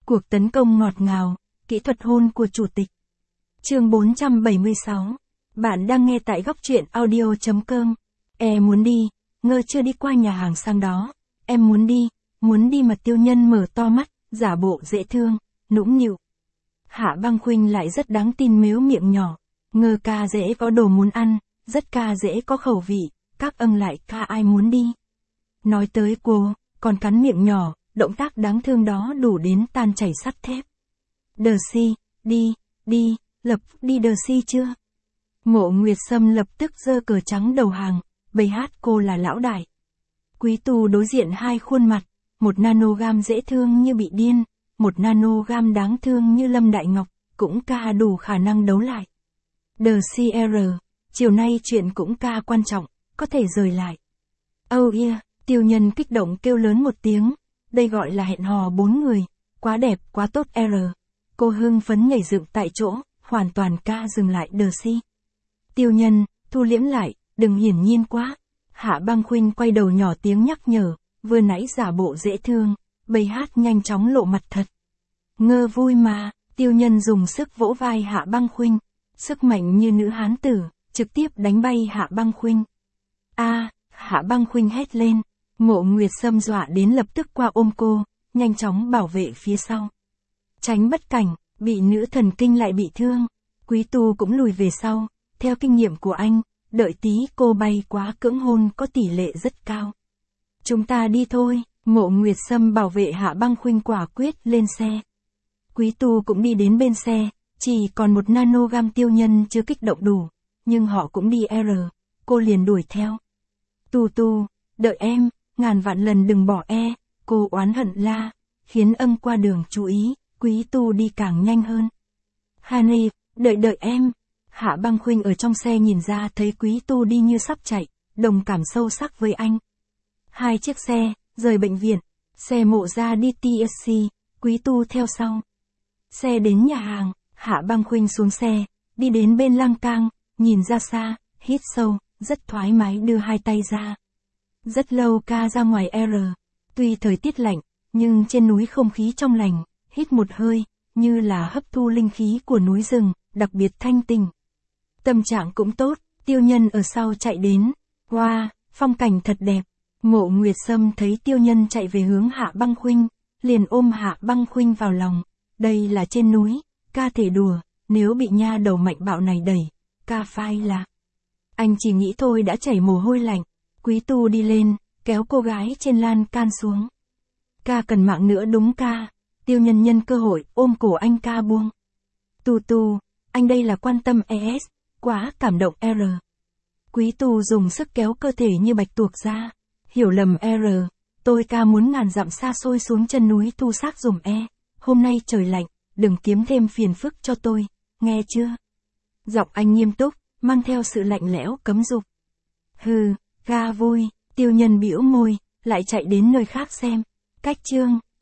Cuộc tấn công ngọt ngào, kỹ thuật hôn của chủ tịch. Chương 476. Bạn đang nghe tại góc truyện audio.com. Muốn đi, ngơ chưa đi qua nhà hàng sang đó. Em muốn đi mà Tiêu Nhân mở to mắt, giả bộ dễ thương, nũng nịu. Hạ Băng Khuynh lại rất đáng tin mếu miệng nhỏ. Ngơ ca dễ có đồ muốn ăn, rất ca dễ có khẩu vị, các lại ca ai muốn đi. Nói tới cô, còn cắn miệng nhỏ, động tác đáng thương đó đủ đến tan chảy sắt thép. Đờ-si, đi, lập đi Đờ-si chưa? Ngộ Nguyệt Sâm lập tức giơ cờ trắng đầu hàng, bày hát cô là lão đại. Quý Tu đối diện hai khuôn mặt, một nanogam dễ thương như bị điên, một nanogam đáng thương như Lâm Đại Ngọc, cũng ca đủ khả năng đấu lại. Đờ-si-r, chiều nay chuyện cũng ca quan trọng, có thể rời lại. Oh yeah, Tiêu Nhân kích động kêu lớn một tiếng, đây gọi là hẹn hò 4 người, quá đẹp, quá tốt R. Cô hưng phấn nhảy dựng tại chỗ, hoàn toàn ca dừng lại Đờ-si. Tiêu Nhân, thu liễm lại, đừng hiển nhiên quá. Hạ Băng Khuynh quay đầu nhỏ tiếng nhắc nhở, vừa nãy giả bộ dễ thương, bày hát nhanh chóng lộ mặt thật. Ngơ vui mà, Tiêu Nhân dùng sức vỗ vai Hạ Băng Khuynh, sức mạnh như nữ hán tử, trực tiếp đánh bay Hạ Băng Khuynh. Hạ Băng Khuynh hét lên, Ngộ Nguyệt Sâm dọa đến lập tức qua ôm cô, nhanh chóng bảo vệ phía sau. Tránh bất cảnh, bị nữ thần kinh lại bị thương. Quý Tu cũng lùi về sau, theo kinh nghiệm của anh, đợi tí cô bay quá cưỡng hôn có tỷ lệ rất cao. Chúng ta đi thôi, Ngộ Nguyệt Sâm bảo vệ Hạ Băng Khuynh quả quyết lên xe. Quý Tu cũng đi đến bên xe, chỉ còn một nanogam Tiêu Nhân chưa kích động đủ, nhưng họ cũng đi cô liền đuổi theo. Tu, đợi em, ngàn vạn lần đừng bỏ cô oán hận la, khiến qua đường chú ý, Quý Tu đi càng nhanh hơn. Honey, đợi em. Hạ Băng Khuynh ở trong xe nhìn ra thấy Quý Tu đi như sắp chạy, đồng cảm sâu sắc với anh. Hai chiếc xe, rời bệnh viện, xe mộ ra đi TSC, Quý Tu theo sau. Xe đến nhà hàng, Hạ Băng Khuynh xuống xe, đi đến bên lan can, nhìn ra xa, hít sâu, rất thoải mái đưa hai tay ra. Rất lâu ca ra ngoài tuy thời tiết lạnh, nhưng trên núi không khí trong lành, hít một hơi, như là hấp thu linh khí của núi rừng, đặc biệt thanh tình. Tâm trạng cũng tốt, Tiêu Nhân ở sau chạy đến. Wow, phong cảnh thật đẹp. Ngộ Nguyệt Sâm thấy Tiêu Nhân chạy về hướng Hạ Băng Khuynh, liền ôm Hạ Băng Khuynh vào lòng. Đây là trên núi, ca thể đùa, nếu bị nha đầu mạnh bạo này đẩy, ca phai là. Anh chỉ nghĩ thôi đã chảy mồ hôi lạnh. Quý Tu đi lên, kéo cô gái trên lan can xuống. Ca cần mạng nữa đúng ca. Tiêu Nhân nhân cơ hội ôm cổ anh ca buông. Tu, anh đây là quan tâm quá cảm động Quý Tu dùng sức kéo cơ thể như bạch tuộc ra. Hiểu lầm tôi ca muốn ngàn dặm xa xôi xuống chân núi thu xác dùm Hôm nay trời lạnh, đừng kiếm thêm phiền phức cho tôi, nghe chưa? Giọng anh nghiêm túc, mang theo sự lạnh lẽo cấm dục. Hừ, ga vui, Tiêu Nhân bĩu môi, lại chạy đến nơi khác xem. Cách chương